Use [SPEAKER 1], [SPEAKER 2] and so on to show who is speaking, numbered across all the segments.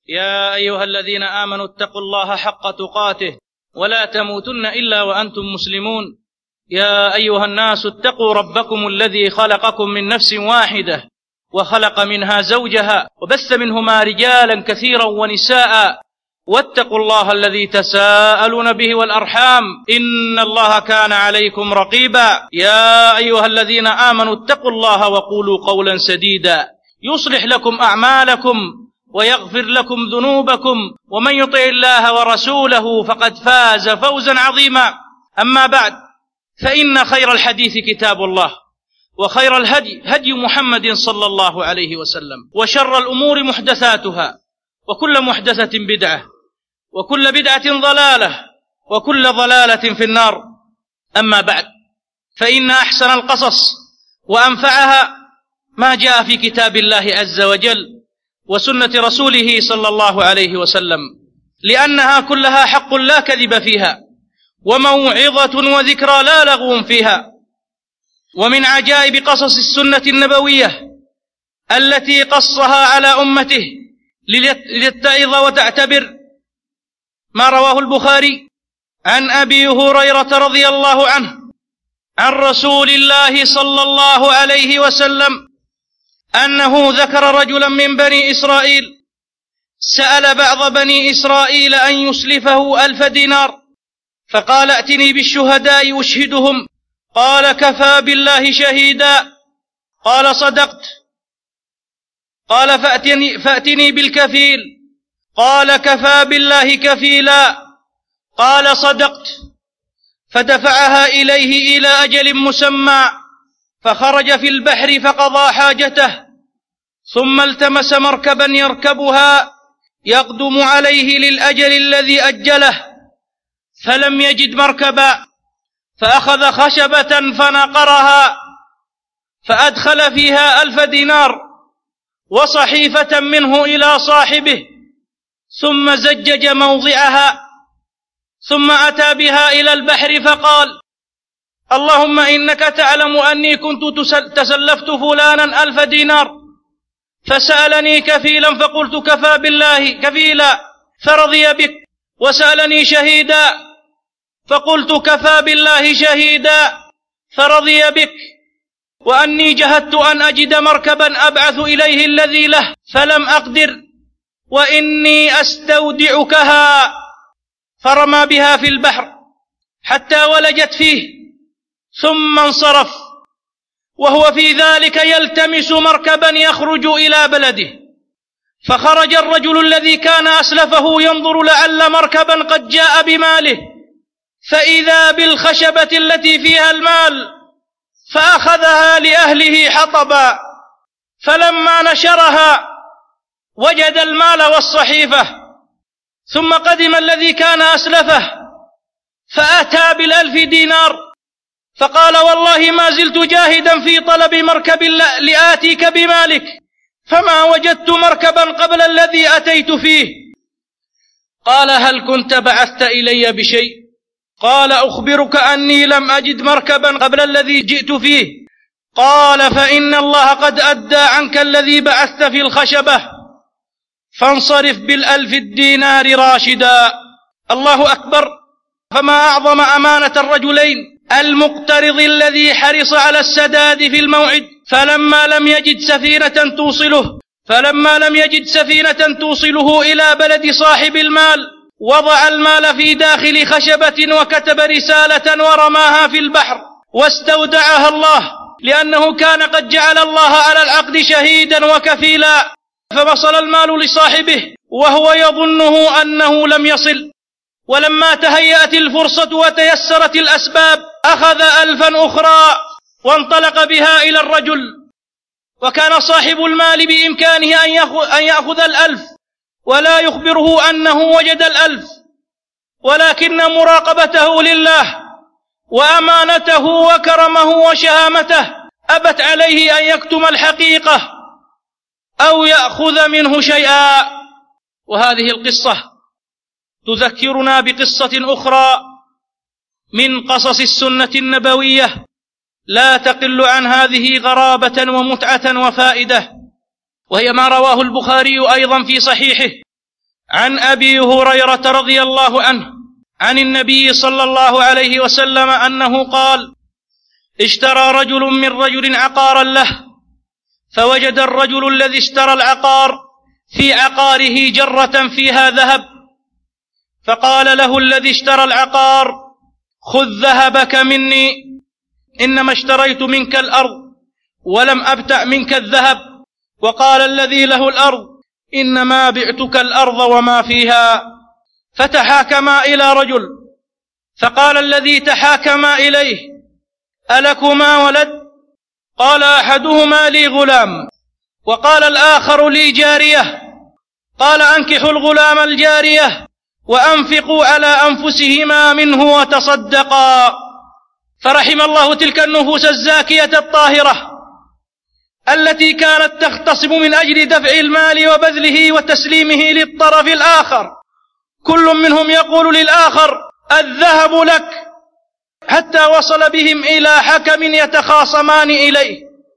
[SPEAKER 1] يا أيها الذين آمنوا اتقوا الله حق تقاته ولا تموتن إلا وأنتم مسلمون. يا أيها الناس اتقوا ربكم الذي خلقكم من نفس واحدة وخلق منها زوجها وبث منهما رجالا كثيرا ونساء، واتقوا الله الذي تساءلون به والأرحام إن الله كان عليكم رقيبا. يا أيها الذين آمنوا اتقوا الله وقولوا قولا سديدا يصلح لكم أعمالكم ويغفر لكم ذنوبكم، ومن يطع الله ورسوله فقد فاز فوزا عظيما. أما بعد، فإن خير الحديث كتاب الله، وخير الهدي هدي محمد صلى الله عليه وسلم، وشر الأمور محدثاتها، وكل محدثة بدعة، وكل بدعة ضلالة، وكل ضلالة في النار. أما بعد، فإن أحسن القصص وأنفعها ما جاء في كتاب الله عز وجل وسنة رسوله صلى الله عليه وسلم، لأنها كلها حق لا كذب فيها، وموعظة وذكرى لا لغو فيها. ومن عجائب قصص السنة النبوية التي قصها على أمته لتتعظ وتعتبر ما رواه البخاري عن أبي هريرة رضي الله عنه عن رسول الله صلى الله عليه وسلم أنه ذكر رجلا من بني إسرائيل سأل بعض بني إسرائيل أن يسلفه 1000 دينار، فقال: ائتني بالشهداء أشهدهم. قال: كفى بالله شهيدا. قال: صدقت. قال: فأتني بالكفيل. قال: كفى بالله كفيلا. قال: صدقت. فدفعها إليه إلى أجل مسمى، فخرج في البحر فقضى حاجته، ثم التمس مركبا يركبها يقدم عليه للأجل الذي أجله، فلم يجد مركبا، فأخذ خشبة فنقرها فأدخل فيها 1000 دينار وصحيفة منه إلى صاحبه، ثم زجج موضعها، ثم أتى بها إلى البحر فقال: اللهم إنك تعلم أني كنت تسلفت فلانا 1000 دينار، فسألني كفيلا فقلت كفى بالله كفيلا فرضي بك، وسألني شهيدا فقلت كفى بالله شهيدا فرضي بك، وأني جهدت أن أجد مركبا أبعث إليه الذي له فلم أقدر، وإني أستودعكها. فرمى بها في البحر حتى ولجت فيه، ثم انصرف، وهو في ذلك يلتمس مركبا يخرج إلى بلده. فخرج الرجل الذي كان أسلفه ينظر لعل مركبا قد جاء بماله، فإذا بالخشبة التي فيها المال، فأخذها لأهله حطبا، فلما نشرها وجد المال والصحيفة. ثم قدم الذي كان أسلفه فأتى بال1000 دينار، فقال: والله ما زلت جاهدا في طلب مركب لآتيك بمالك، فما وجدت مركبا قبل الذي أتيت فيه. قال: هل كنت بعثت إلي بشيء؟ قال: أخبرك أني لم أجد مركبا قبل الذي جئت فيه. قال: فإن الله قد أدى عنك الذي بعثت في الخشبة، فانصرف بال1000 دينار راشدا. الله أكبر. فما أعظم أمانة الرجلين المقترض الذي حرص على السداد في الموعد، فلما لم يجد سفينة توصله إلى بلد صاحب المال، وضع المال في داخل خشبة وكتب رسالة ورماها في البحر واستودعها الله، لأنه كان قد جعل الله على العقد شهيدا وكفيلا. فوصل المال لصاحبه وهو يظنه أنه لم يصل، ولما تهيأت الفرصة وتيسرت الأسباب أخذ 1000 أخرى وانطلق بها إلى الرجل. وكان صاحب المال بإمكانه أن يأخذ 1000 ولا يخبره أنه وجد 1000، ولكن مراقبته لله وأمانته وكرمه وشهامته أبت عليه أن يكتم الحقيقة أو يأخذ منه شيئا. وهذه القصة تذكرنا بقصة أخرى من قصص السنة النبوية لا تقل عن هذه غرابة ومتعة وفائدة، وهي ما رواه البخاري أيضا في صحيحه عن أبي هريرة رضي الله عنه عن النبي صلى الله عليه وسلم أنه قال: اشترى رجل من رجل عقارا له، فوجد الرجل الذي اشترى العقار في عقاره جرة فيها ذهب، فقال له الذي اشترى العقار: خذ ذهبك مني، إنما اشتريت منك الأرض ولم أبتع منك الذهب. وقال الذي له الأرض: إنما بعتك الأرض وما فيها. فتحاكما إلى رجل، فقال الذي تحاكما إليه: ألكما ولد؟ قال أحدهما: لي غلام. وقال الآخر: لي جارية. قال: أنكحوا الغلام الجارية وأنفقوا على أنفسهما منه وتصدقا. فرحم الله تلك النفوس الزاكية الطاهرة التي كانت تختصم من أجل دفع المال وبذله وتسليمه للطرف الآخر، كل منهم يقول للآخر: الذهب لك، حتى وصل بهم إلى حكم يتخاصمان إليه.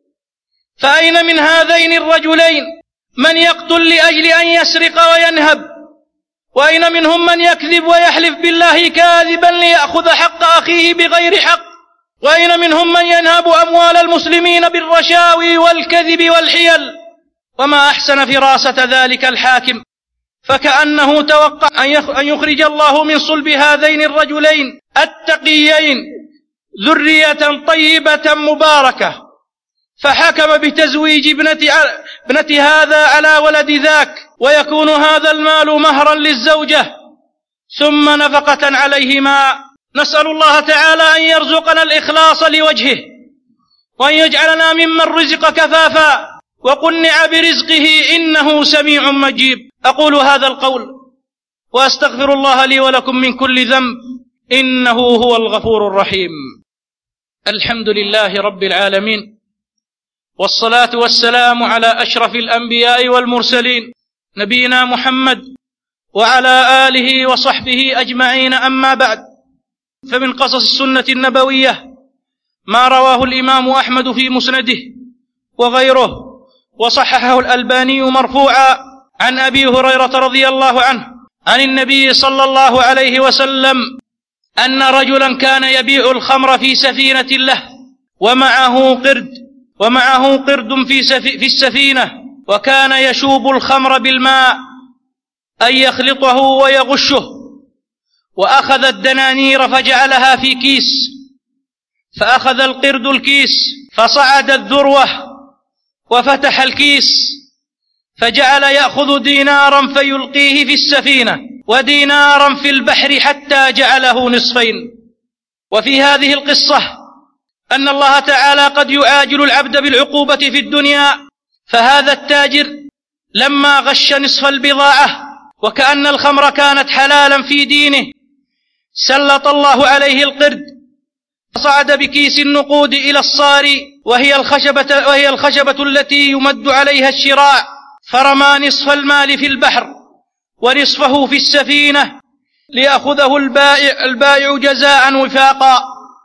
[SPEAKER 1] فأين من هذين الرجلين من يقتل لأجل أن يسرق وينهب؟ وأين منهم من يكذب ويحلف بالله كاذبا ليأخذ حق أخيه بغير حق؟ وأين منهم من ينهب أموال المسلمين بالرشاوي والكذب والحيل؟ وما أحسن فراسة ذلك الحاكم، فكأنه توقع أن يخرج الله من صلب هذين الرجلين التقيين ذرية طيبة مباركة، فحكم بتزويج ابنة هذا على ولد ذاك، ويكون هذا المال مهرا للزوجة ثم نفقة عليهما. نسأل الله تعالى أن يرزقنا الإخلاص لوجهه، وأن يجعلنا ممن رزق كفافا وقنع برزقه، إنه سميع مجيب. أقول هذا القول وأستغفر الله لي ولكم من كل ذنب، إنه هو الغفور الرحيم. الحمد لله رب العالمين، والصلاة والسلام على أشرف الأنبياء والمرسلين، نبينا محمد وعلى آله وصحبه أجمعين. أما بعد، فمن قصص السنة النبوية ما رواه الإمام أحمد في مسنده وغيره، وصححه الألباني مرفوعا عن أبي هريرة رضي الله عنه عن النبي صلى الله عليه وسلم أن رجلا كان يبيع الخمر في سفينة له، ومعه قرد في السفينة، وكان يشوب الخمر بالماء أي يخلطه ويغشه، وأخذ الدنانير فجعلها في كيس، فأخذ القرد الكيس فصعد الذروة وفتح الكيس، فجعل يأخذ دينارا فيلقيه في السفينة ودينارا في البحر حتى جعله نصفين. وفي هذه القصة أن الله تعالى قد يعاجل العبد بالعقوبة في الدنيا، فهذا التاجر لما غش نصف البضاعة وكأن الخمر كانت حلالا في دينه، سلط الله عليه القرد، فصعد بكيس النقود إلى الصاري وهي الخشبة التي يمد عليها الشراع، فرمى نصف المال في البحر ونصفه في السفينة ليأخذه البائع جزاء وفاقا،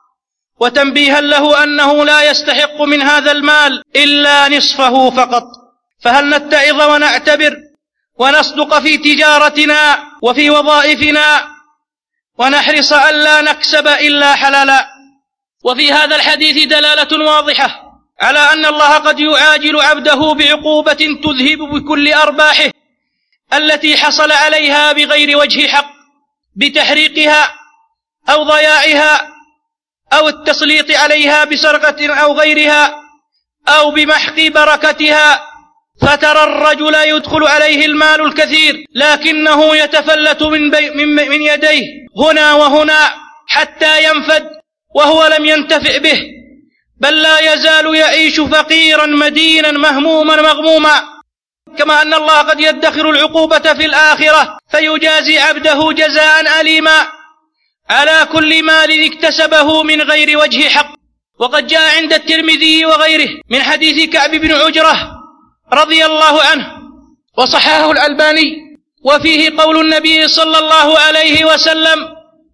[SPEAKER 1] وتنبيها له أنه لا يستحق من هذا المال إلا نصفه فقط. فهل نتعظ ونعتبر ونصدق في تجارتنا وفي وظائفنا ونحرص ألا نكسب إلا حلالا؟ وفي هذا الحديث دلالة واضحة على أن الله قد يعاجل عبده بعقوبة تذهب بكل أرباحه التي حصل عليها بغير وجه حق، بتحريقها أو ضياعها أو التسليط عليها بسرقة أو غيرها أو بمحق بركتها. فترى الرجل يدخل عليه المال الكثير لكنه يتفلت من يديه هنا وهنا حتى ينفد وهو لم ينتفع به، بل لا يزال يعيش فقيرا مدينا مهموما مغموما. كما أن الله قد يدخر العقوبة في الآخرة فيجازي عبده جزاء أليما على كل مال اكتسبه من غير وجه حق. وقد جاء عند الترمذي وغيره من حديث كعب بن عجرة رضي الله عنه وصححه الألباني، وفيه قول النبي صلى الله عليه وسلم: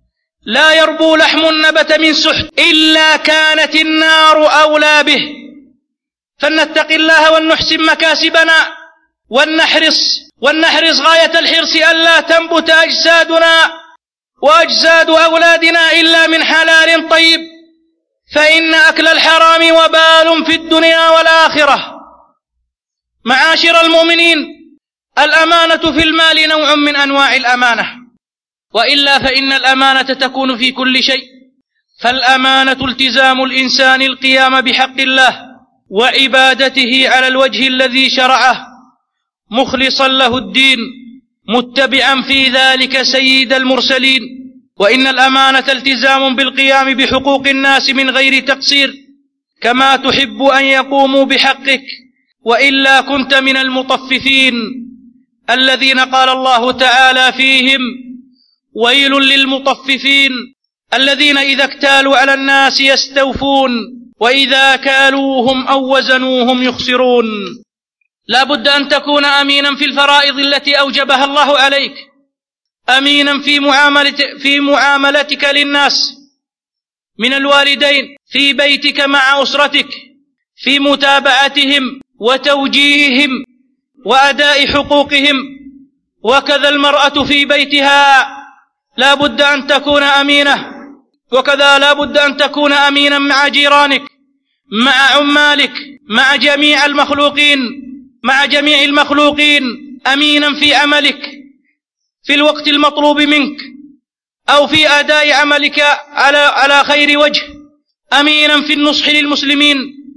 [SPEAKER 1] لا يربو لحم النبت من سحت إلا كانت النار أولى به. فلنتق الله ولنحسن مكاسبنا ولنحرص ولنحرص غاية الحرص ألا تنبت أجسادنا وأجساد أولادنا إلا من حلال طيب، فإن أكل الحرام وبال في الدنيا والآخرة. معاشر المؤمنين، الأمانة في المال نوع من أنواع الأمانة، وإلا فإن الأمانة تكون في كل شيء. فالأمانة التزام الإنسان القيام بحق الله وعبادته على الوجه الذي شرعه، مخلصا له الدين، متبعا في ذلك سيد المرسلين. وإن الأمانة التزام بالقيام بحقوق الناس من غير تقصير، كما تحب أن يقوموا بحقك، وإلا كنت من المطففين الذين قال الله تعالى فيهم: ويل للمطففين الذين إذا اكتالوا على الناس يستوفون وإذا كالوهم أو وزنوهم يخسرون. لا بد أن تكون أمينا في الفرائض التي أوجبها الله عليك، أمينا في معاملتك للناس من الوالدين، في بيتك مع أسرتك، في متابعتهم وتوجيههم وأداء حقوقهم. وكذا المرأة في بيتها لا بد أن تكون أمينة، وكذا لا بد أن تكون أمينا مع جيرانك، مع عمالك، مع جميع المخلوقين، أمينا في عملك في الوقت المطلوب منك، أو في أداء عملك على خير وجه، أمينا في النصح للمسلمين.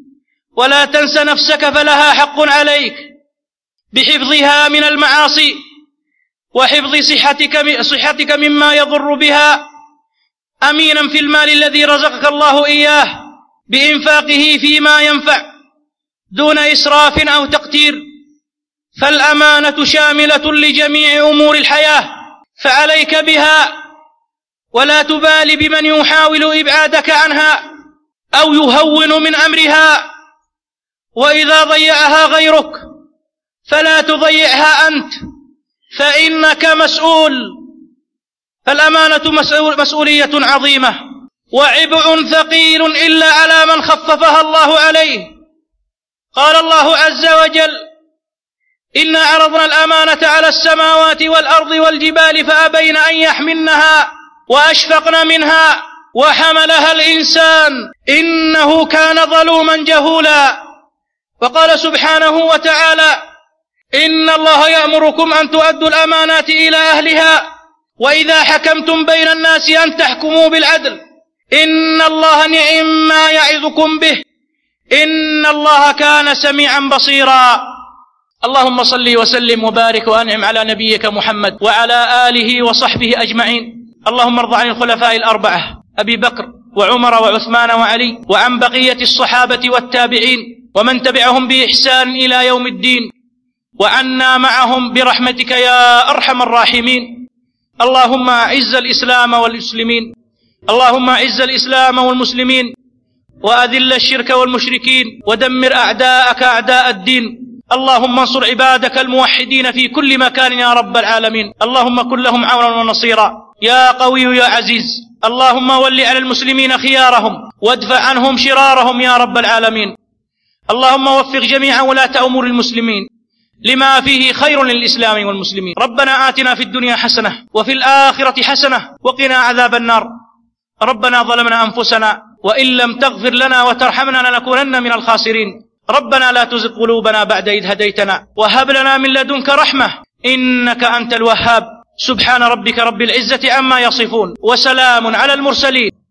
[SPEAKER 1] ولا تنس نفسك فلها حق عليك بحفظها من المعاصي وحفظ صحتك مما يضر بها، أمينا في المال الذي رزقك الله إياه بإنفاقه فيما ينفع دون إسراف أو تقتير. فالأمانة شاملة لجميع أمور الحياة، فعليك بها، ولا تبالي بمن يحاول إبعادك عنها أو يهون من أمرها. وإذا ضيعها غيرك فلا تضيعها أنت، فإنك مسؤول. فالأمانة مسؤولية عظيمة وعبء ثقيل إلا على من خففها الله عليه. قال الله عز وجل: إنا عرضنا الأمانة على السماوات والأرض والجبال فأبين أن يحملنها وأشفقن منها وحملها الإنسان إنه كان ظلوما جهولا. وقال سبحانه وتعالى: إن الله يأمركم أن تؤدوا الأمانات إلى أهلها وإذا حكمتم بين الناس أن تحكموا بالعدل إن الله نعم ما يعظكم به إن الله كان سميعا بصيرا. اللهم صل وسلم وبارك وأنعم على نبيك محمد وعلى آله وصحبه أجمعين. اللهم ارض عن الخلفاء الأربعة أبي بكر وعمر وعثمان وعلي، وعن بقية الصحابة والتابعين ومن تبعهم بإحسان إلى يوم الدين، وعنا معهم برحمتك يا أرحم الراحمين. اللهم أعز الإسلام والمسلمين، اللهم أعز الإسلام والمسلمين، وأذل الشرك والمشركين، ودمر أعداءك أعداء الدين. اللهم انصر عبادك الموحدين في كل مكان يا رب العالمين. اللهم كن لهم عونا ونصيرا يا قوي يا عزيز. اللهم ول على المسلمين خيارهم وادفع عنهم شرارهم يا رب العالمين. اللهم وفق جميع ولاة أمور المسلمين لما فيه خير للإسلام والمسلمين. ربنا آتنا في الدنيا حسنة وفي الآخرة حسنة وقنا عذاب النار. ربنا ظلمنا أنفسنا وإن لم تغفر لنا وترحمنا لنكونن من الخاسرين. ربنا لا تزغ قلوبنا بعد إذ هديتنا وهب لنا من لدنك رحمة إنك أنت الوهاب. سبحان ربك رب العزة عما يصفون وسلام على المرسلين